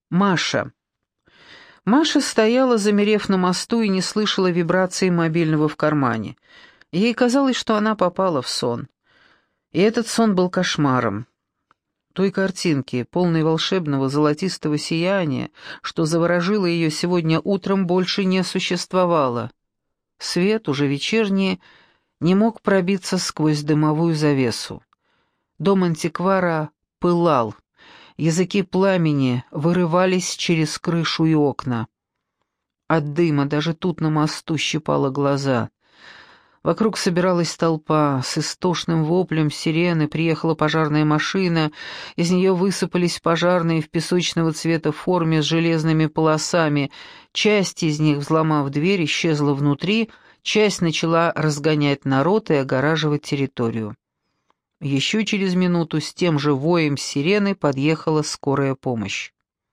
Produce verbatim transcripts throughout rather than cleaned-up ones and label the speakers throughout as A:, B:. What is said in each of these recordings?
A: Маша. Маша стояла, замерев на мосту, и не слышала вибрации мобильного в кармане. Ей казалось, что она попала в сон. И этот сон был кошмаром. Той картинки, полной волшебного золотистого сияния, что заворожило ее сегодня утром, больше не существовало. Свет, уже вечерний, не мог пробиться сквозь дымовую завесу. Дом антиквара пылал. Языки пламени вырывались через крышу и окна. От дыма даже тут на мосту щипало глаза. Вокруг собиралась толпа. С истошным воплем сирены приехала пожарная машина. Из нее высыпались пожарные в песочного цвета форме с железными полосами. Часть из них, взломав дверь, исчезла внутри, часть начала разгонять народ и огораживать территорию. Еще через минуту с тем же воем сирены подъехала скорая помощь.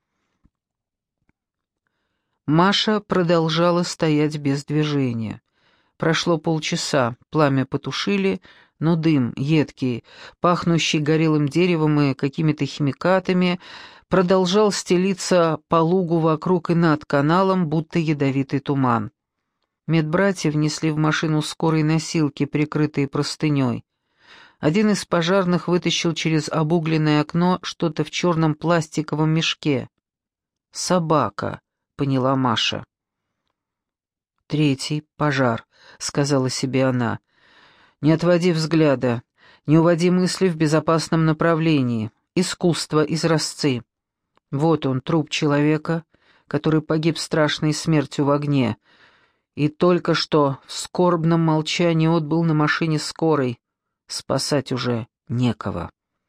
A: Маша продолжала стоять без движения. Прошло полчаса, пламя потушили, но дым, едкий, пахнущий горелым деревом и какими-то химикатами, продолжал стелиться по лугу вокруг и над каналом, будто ядовитый туман. Медбратья внесли в машину скорой носилки, прикрытые простыней. Один из пожарных вытащил через обугленное окно что-то в черном пластиковом мешке. «Собака», — поняла Маша. «Третий пожар», — сказала себе она. «Не отводи взгляда, не уводи мысли в безопасном направлении. Искусство, изразцы. Вот он, труп человека, который погиб страшной смертью в огне, и только что в скорбном молчании отбыл на машине скорой. Спасать уже некого».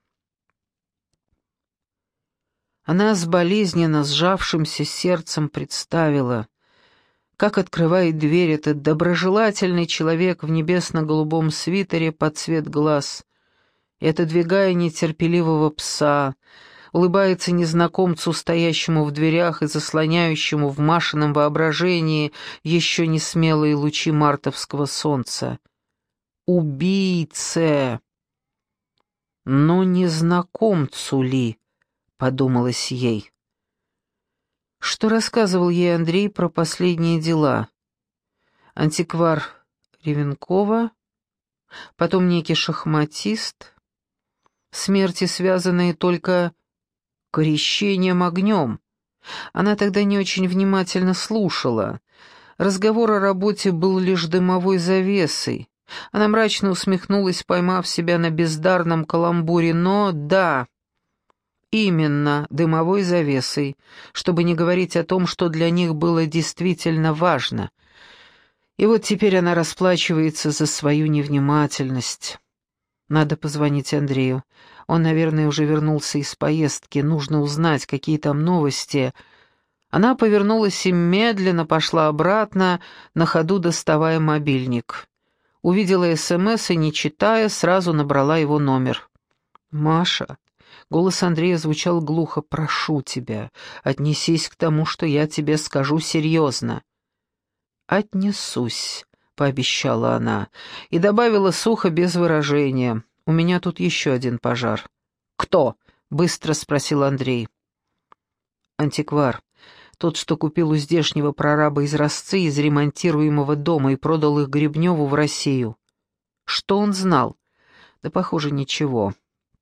A: Она с болезненно сжавшимся сердцем представила, как открывает дверь этот доброжелательный человек в небесно-голубом свитере под цвет глаз, и, отодвигая нетерпеливого пса, улыбается незнакомцу, стоящему в дверях и заслоняющему в Машином воображении еще не смелые лучи мартовского солнца. «Убийце!» «Но незнакомцу ли?» — подумалось ей. Что рассказывал ей Андрей про последние дела? Антиквар Ревенкова, потом некий шахматист, смерти, связанные только крещением огнем. Она тогда не очень внимательно слушала. Разговор о работе был лишь дымовой завесой. Она мрачно усмехнулась, поймав себя на бездарном каламбуре, но да... Именно дымовой завесой, чтобы не говорить о том, что для них было действительно важно. И вот теперь она расплачивается за свою невнимательность. Надо позвонить Андрею. Он, наверное, уже вернулся из поездки. Нужно узнать, какие там новости. Она повернулась и медленно пошла обратно, на ходу доставая мобильник. Увидела СМС и, не читая, сразу набрала его номер. «Маша». Голос Андрея звучал глухо. «Прошу тебя, отнесись к тому, что я тебе скажу серьезно». «Отнесусь», — пообещала она, и добавила сухо, без выражения. «У меня тут еще один пожар». «Кто?» — быстро спросил Андрей. «Антиквар. Тот, что купил у здешнего прораба изразцы из ремонтируемого дома и продал их Гребневу в Россию». «Что он знал?» «Да, похоже, ничего».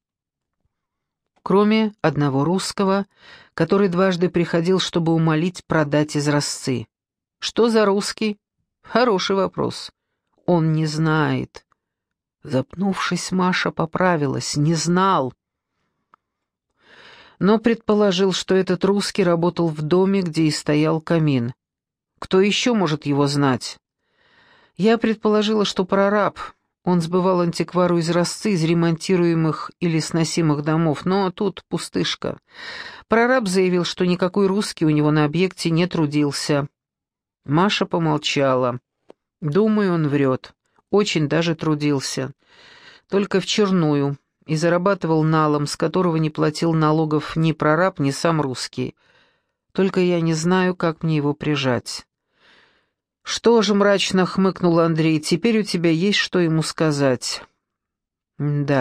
A: Кроме одного русского, который дважды приходил, чтобы умолить продать изразцы. Что за русский? Хороший вопрос. Он не знает. Запнувшись, Маша поправилась. Не знал. Но предположил, что этот русский работал в доме, где и стоял камин. Кто еще может его знать? Я предположила, что прораб. Он сбывал антиквару изразцы из ремонтируемых или сносимых домов, но тут пустышка. Прораб заявил, что никакой русский у него на объекте не трудился. Маша помолчала. Думаю, он врет. Очень даже трудился. Только вчерную. И зарабатывал налом, с которого не платил налогов ни прораб, ни сам русский. Только я не знаю, как мне его прижать. «Что же?» — мрачно хмыкнул Андрей. «Теперь у тебя есть что ему сказать». «Да,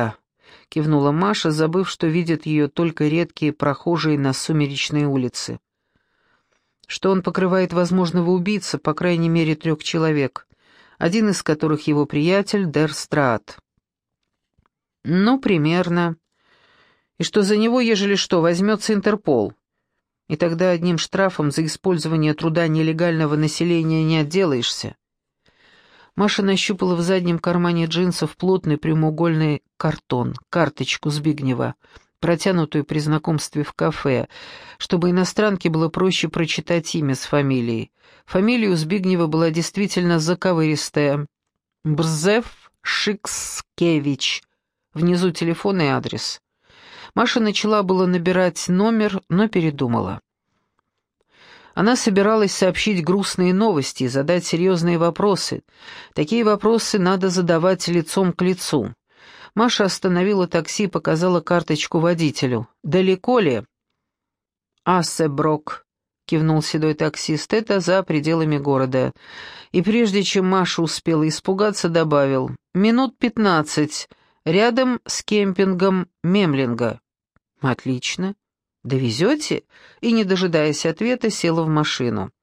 A: — кивнула Маша, забыв, что видят ее только редкие прохожие на сумеречной улице. Что он покрывает возможного убийца, по крайней мере, трех человек, один из которых его приятель Дер Страат. «Ну, примерно. И что за него, ежели что, возьмется Интерпол. И тогда одним штрафом за использование труда нелегального населения не отделаешься». Маша нащупала в заднем кармане джинсов плотный прямоугольный картон, карточку Збигнева, протянутую при знакомстве в кафе, чтобы иностранке было проще прочитать имя с фамилией. Фамилия у Збигнева была действительно заковыристая. Брзев Шикскевич. Внизу телефон и адрес. Маша начала было набирать номер, но передумала. Она собиралась сообщить грустные новости и задать серьезные вопросы. Такие вопросы надо задавать лицом к лицу. Маша остановила такси и показала карточку водителю. «Далеко ли?» «Ассеброк», — кивнул седой таксист, — «это за пределами города». И прежде чем Маша успела испугаться, добавил: «Минут пятнадцать, рядом с кемпингом Мемлинга». «Отлично. Довезете?» И, не дожидаясь ответа, села в машину.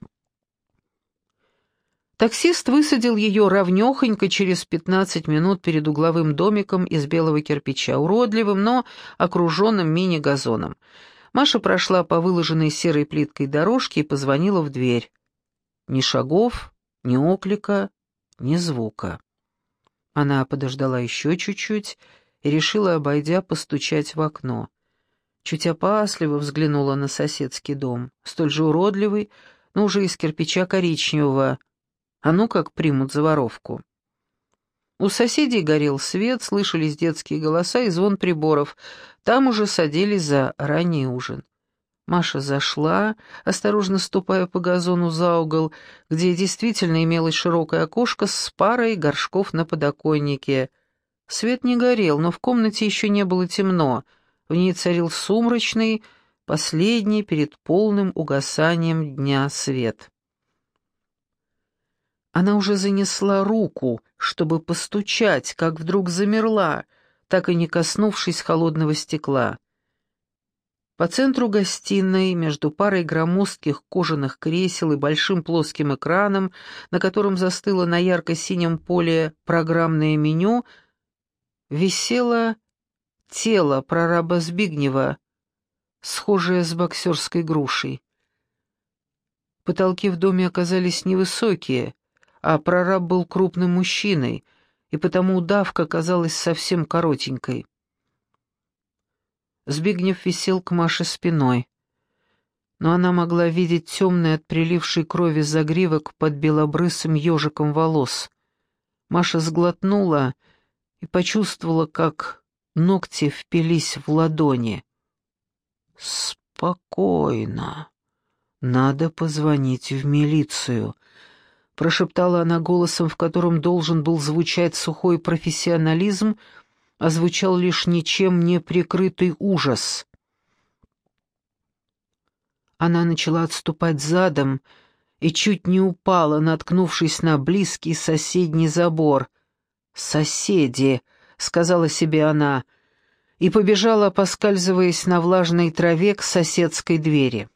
A: Таксист высадил ее ровнёхонько через пятнадцать минут перед угловым домиком из белого кирпича, уродливым, но окруженным мини-газоном. Маша прошла по выложенной серой плиткой дорожке и позвонила в дверь. Ни шагов, ни оклика, ни звука. Она подождала еще чуть-чуть и решила, обойдя, постучать в окно. Чуть опасливо взглянула на соседский дом, столь же уродливый, но уже из кирпича коричневого. А ну как примут за воровку. У соседей горел свет, слышались детские голоса и звон приборов. Там уже садились за ранний ужин. Маша зашла, осторожно ступая по газону за угол, где действительно имелось широкое окошко с парой горшков на подоконнике. Свет не горел, но в комнате еще не было темно. В ней царил сумрачный, последний перед полным угасанием дня свет. Она уже занесла руку, чтобы постучать, как вдруг замерла, так и не коснувшись холодного стекла. По центру гостиной, между парой громоздких кожаных кресел и большим плоским экраном, на котором застыло на ярко-синем поле программное меню, висело тело прораба Збигнева, схожее с боксерской грушей. Потолки в доме оказались невысокие, а прораб был крупным мужчиной, и потому удавка казалась совсем коротенькой. Збигнев висел к Маше спиной, но она могла видеть темный от прилившей крови загривок под белобрысым ежиком волос. Маша сглотнула и почувствовала, как ногти впились в ладони. «Спокойно. Надо позвонить в милицию», — прошептала она голосом, в котором должен был звучать сухой профессионализм, а звучал лишь ничем не прикрытый ужас. Она начала отступать задом и чуть не упала, наткнувшись на близкий соседний забор. «Соседи», — сказала себе она, и побежала, поскальзываясь на влажной траве, к соседской двери.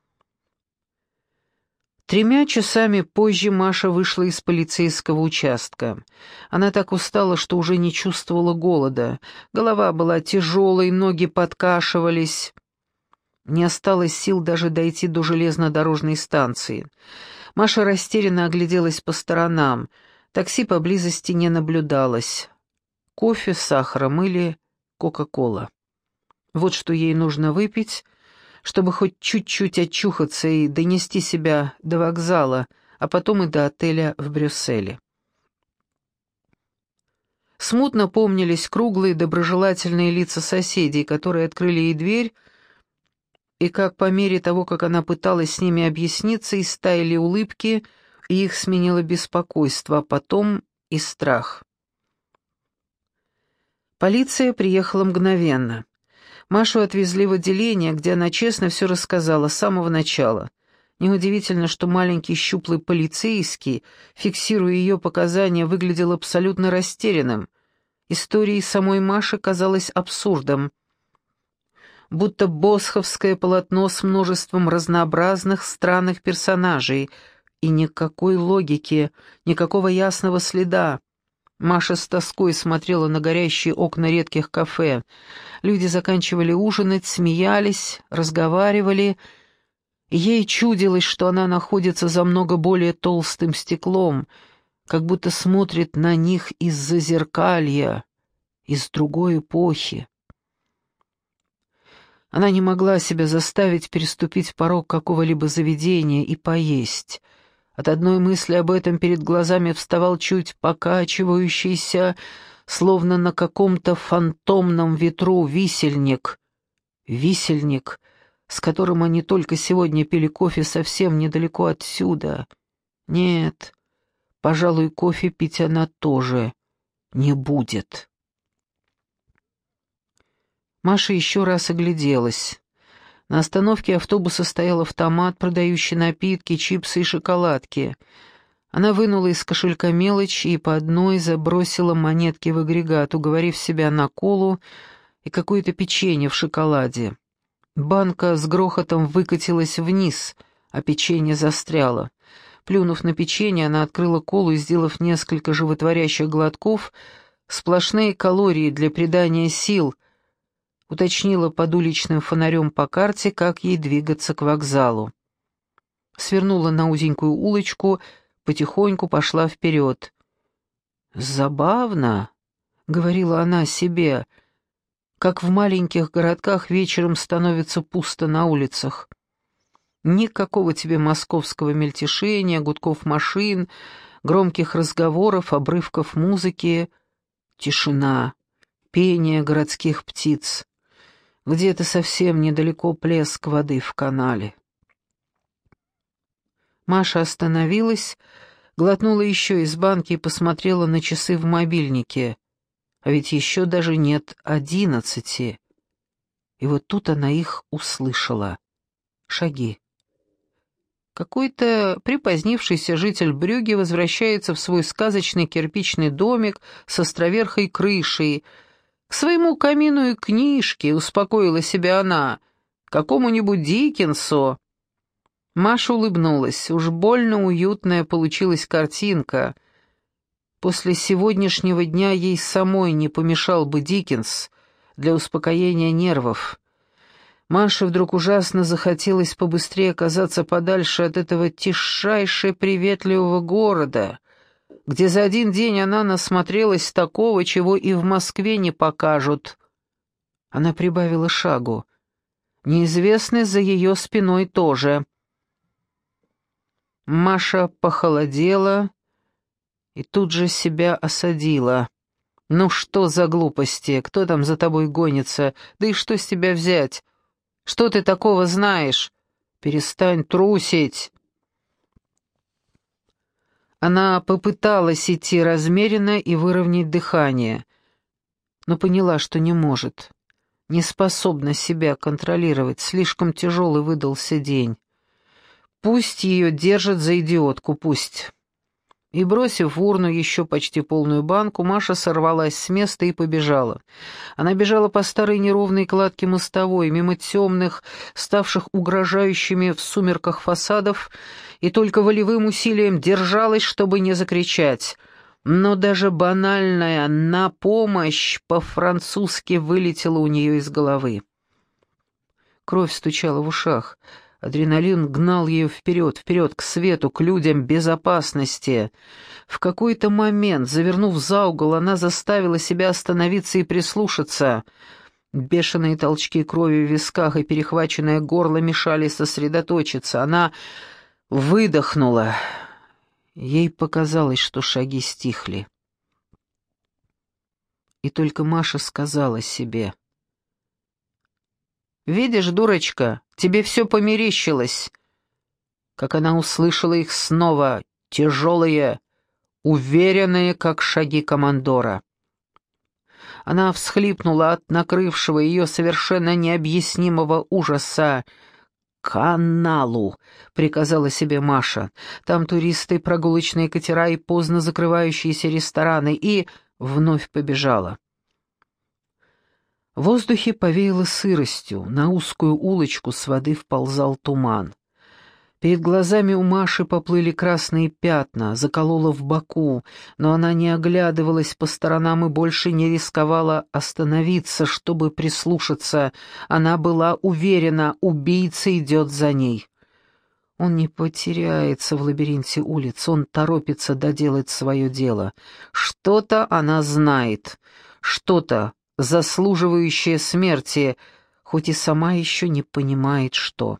A: Тремя часами позже Маша вышла из полицейского участка. Она так устала, что уже не чувствовала голода. Голова была тяжелой, ноги подкашивались. Не осталось сил даже дойти до железнодорожной станции. Маша растерянно огляделась по сторонам. Такси поблизости не наблюдалось. Кофе с сахаром или кока-кола. Вот что ей нужно выпить, чтобы хоть чуть-чуть очухаться и донести себя до вокзала, а потом и до отеля в Брюсселе. Смутно помнились круглые доброжелательные лица соседей, которые открыли ей дверь, и как по мере того, как она пыталась с ними объясниться, истаяли улыбки, и их сменило беспокойство, а потом и страх. Полиция приехала мгновенно. Машу отвезли в отделение, где она честно все рассказала с самого начала. Неудивительно, что маленький щуплый полицейский, фиксируя ее показания, выглядел абсолютно растерянным. История самой Маши казалась абсурдом, будто босховское полотно с множеством разнообразных странных персонажей, и никакой логики, никакого ясного следа. Маша с тоской смотрела на горящие окна редких кафе. Люди заканчивали ужинать, смеялись, разговаривали. Ей чудилось, что она находится за много более толстым стеклом, как будто смотрит на них из-за зеркалья, из другой эпохи. Она не могла себя заставить переступить порог какого-либо заведения и поесть. От одной мысли об этом перед глазами вставал чуть покачивающийся, словно на каком-то фантомном ветру, висельник. Висельник, с которым они только сегодня пили кофе совсем недалеко отсюда. Нет, пожалуй, кофе пить она тоже не будет. Маша еще раз огляделась. На остановке автобуса стоял автомат, продающий напитки, чипсы и шоколадки. Она вынула из кошелька мелочь и по одной забросила монетки в агрегат, уговорив себя на колу и какое-то печенье в шоколаде. Банка с грохотом выкатилась вниз, а печенье застряло. Плюнув на печенье, она открыла колу и, сделав несколько животворящих глотков, сплошные калории для придания сил, уточнила под уличным фонарем по карте, как ей двигаться к вокзалу. Свернула на узенькую улочку, потихоньку пошла вперед. «Забавно», — говорила она себе, — «как в маленьких городках вечером становится пусто на улицах. Никакого тебе московского мельтешения, гудков машин, громких разговоров, обрывков музыки, тишина, пение городских птиц. Где-то совсем недалеко плеск воды в канале». Маша остановилась, глотнула еще из банки и посмотрела на часы в мобильнике. А ведь еще даже нет одиннадцати. И вот тут она их услышала. Шаги. Какой-то припозднившийся житель Брюгге возвращается в свой сказочный кирпичный домик с островерхой крышей, к своему камину и книжке, успокоила себя она, какому-нибудь Диккенсу. Маша улыбнулась. Уж больно уютная получилась картинка. После сегодняшнего дня ей самой не помешал бы Диккенс для успокоения нервов. Маше вдруг ужасно захотелось побыстрее оказаться подальше от этого тишайше приветливого города, где за один день она насмотрелась такого, чего и в Москве не покажут. Она прибавила шагу. Неизвестный за ее спиной тоже. Маша похолодела и тут же себя осадила. «Ну что за глупости? Кто там за тобой гонится? Да и что с тебя взять? Что ты такого знаешь? Перестань трусить!» Она попыталась идти размеренно и выровнять дыхание, но поняла, что не может, не способна себя контролировать, слишком тяжелый выдался день. Пусть ее держат за идиотку, пусть. И, бросив в урну еще почти полную банку, Маша сорвалась с места и побежала. Она бежала по старой неровной кладке мостовой, мимо темных, ставших угрожающими в сумерках фасадов, и только волевым усилием держалась, чтобы не закричать. Но даже банальная «на помощь» по-французски вылетела у нее из головы. Кровь стучала в ушах. Адреналин гнал ее вперед, вперед, к свету, к людям безопасности. В какой-то момент, завернув за угол, она заставила себя остановиться и прислушаться. Бешеные толчки крови в висках и перехваченное горло мешали сосредоточиться. Она выдохнула. Ей показалось, что шаги стихли. И только Маша сказала себе: «Видишь, дурочка, тебе все померещилось». Как она услышала их снова, тяжелые, уверенные, как шаги командора. Она всхлипнула от накрывшего ее совершенно необъяснимого ужаса. «К каналу», — приказала себе Маша. «Там туристы, прогулочные катера и поздно закрывающиеся рестораны, и вновь побежала. В воздухе повеяло сыростью, на узкую улочку с воды вползал туман. Перед глазами у Маши поплыли красные пятна, заколола в боку, но она не оглядывалась по сторонам и больше не рисковала остановиться, чтобы прислушаться. Она была уверена, убийца идет за ней. Он не потеряется в лабиринте улиц, он торопится доделать свое дело. Что-то она знает, что-то, заслуживающее смерти, хоть и сама еще не понимает, что.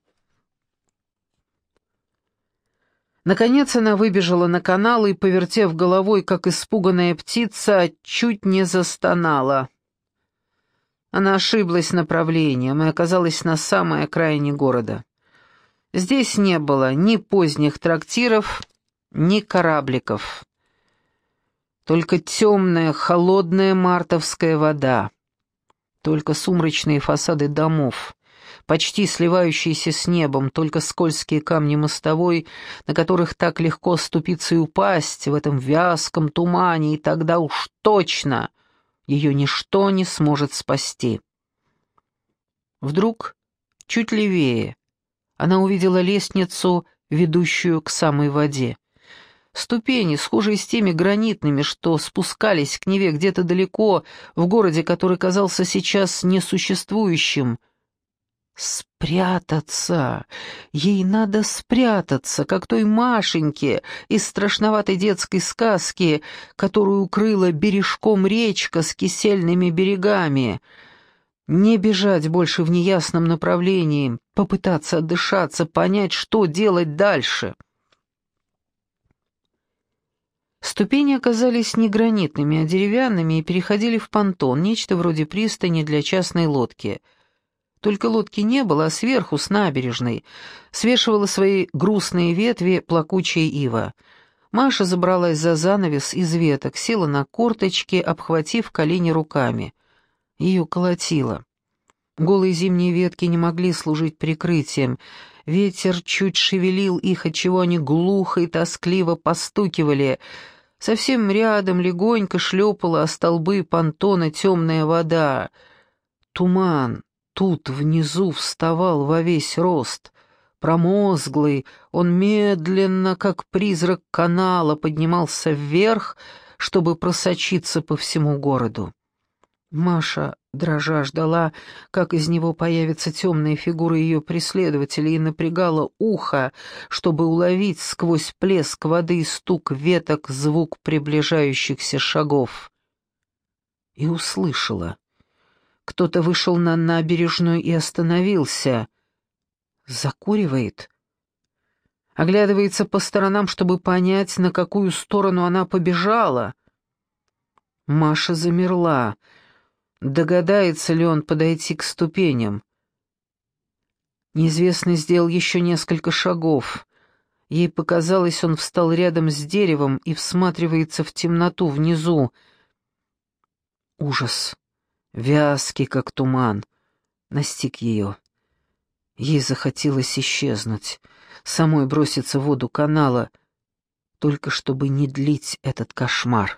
A: Наконец она выбежала на канал и, повертев головой, как испуганная птица, чуть не застонала. Она ошиблась направлением и оказалась на самой окраине города. Здесь не было ни поздних трактиров, ни корабликов. Только темная, холодная мартовская вода. Только сумрачные фасады домов, почти сливающиеся с небом, только скользкие камни мостовой, на которых так легко ступиться и упасть в этом вязком тумане, и тогда уж точно ее ничто не сможет спасти. Вдруг, чуть левее, она увидела лестницу, ведущую к самой воде. Ступени, схожие с теми гранитными, что спускались к Неве где-то далеко, в городе, который казался сейчас несуществующим. Спрятаться! Ей надо спрятаться, как той Машеньке из страшноватой детской сказки, которую укрыла бережком речка с кисельными берегами. Не бежать больше в неясном направлении, попытаться отдышаться, понять, что делать дальше. Ступени оказались не гранитными, а деревянными и переходили в понтон, нечто вроде пристани для частной лодки. Только лодки не было, а сверху, с набережной, свешивала свои грустные ветви плакучая ива. Маша забралась за занавес из веток, села на корточки, обхватив колени руками. Ее колотило. Голые зимние ветки не могли служить прикрытием. Ветер чуть шевелил их, отчего они глухо и тоскливо постукивали. Совсем рядом легонько шлепала о столбы понтона темная вода. Туман тут внизу вставал во весь рост. Промозглый, он медленно, как призрак канала, поднимался вверх, чтобы просочиться по всему городу. Маша, дрожа, ждала, как из него появится темная фигура ее преследователя, и напрягала ухо, чтобы уловить сквозь плеск воды и стук веток звук приближающихся шагов. И услышала. Кто-то вышел на набережную и остановился. Закуривает. Оглядывается по сторонам, чтобы понять, на какую сторону она побежала. Маша замерла. Догадается ли он подойти к ступеням? Неизвестный сделал еще несколько шагов. Ей показалось, он встал рядом с деревом и всматривается в темноту внизу. Ужас, вязкий, как туман, настиг ее. Ей захотелось исчезнуть, самой броситься в воду канала, только чтобы не длить этот кошмар.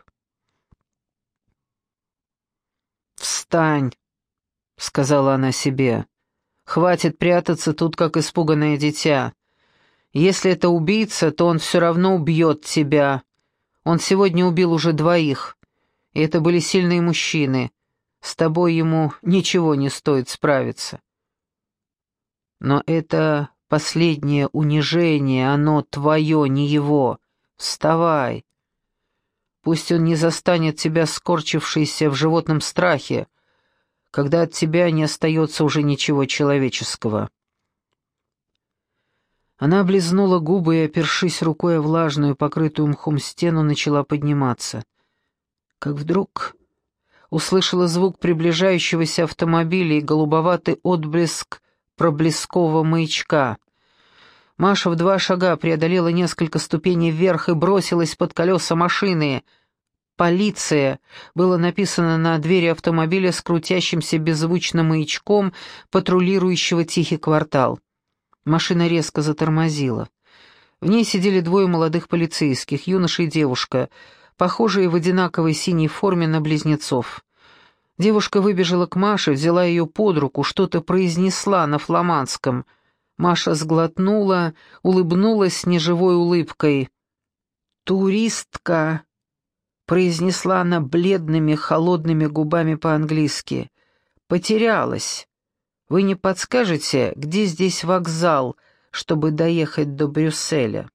A: «Встань!» — сказала она себе. «Хватит прятаться тут, как испуганное дитя. Если это убийца, то он все равно убьет тебя. Он сегодня убил уже двоих, и это были сильные мужчины. С тобой ему ничего не стоит справиться. Но это последнее унижение, оно твое, не его. Вставай. Пусть он не застанет тебя, скорчившейся в животном страхе, когда от тебя не остается уже ничего человеческого». Она облизнула губы и, опершись рукой о влажную, покрытую мхом стену, начала подниматься. Как вдруг услышала звук приближающегося автомобиля и голубоватый отблеск проблескового маячка. Маша в два шага преодолела несколько ступеней вверх и бросилась под колеса машины. «Полиция» было написано на двери автомобиля с крутящимся беззвучным маячком, патрулирующего тихий квартал. Машина резко затормозила. В ней сидели двое молодых полицейских, юноша и девушка. похожие в одинаковой синей форме на близнецов. Девушка выбежала к Маше, взяла ее под руку, что-то произнесла на фламандском. Маша сглотнула, улыбнулась неживой улыбкой. «Туристка», — произнесла она бледными, холодными губами по-английски. «Потерялась. Вы не подскажете, где здесь вокзал, чтобы доехать до Брюсселя?»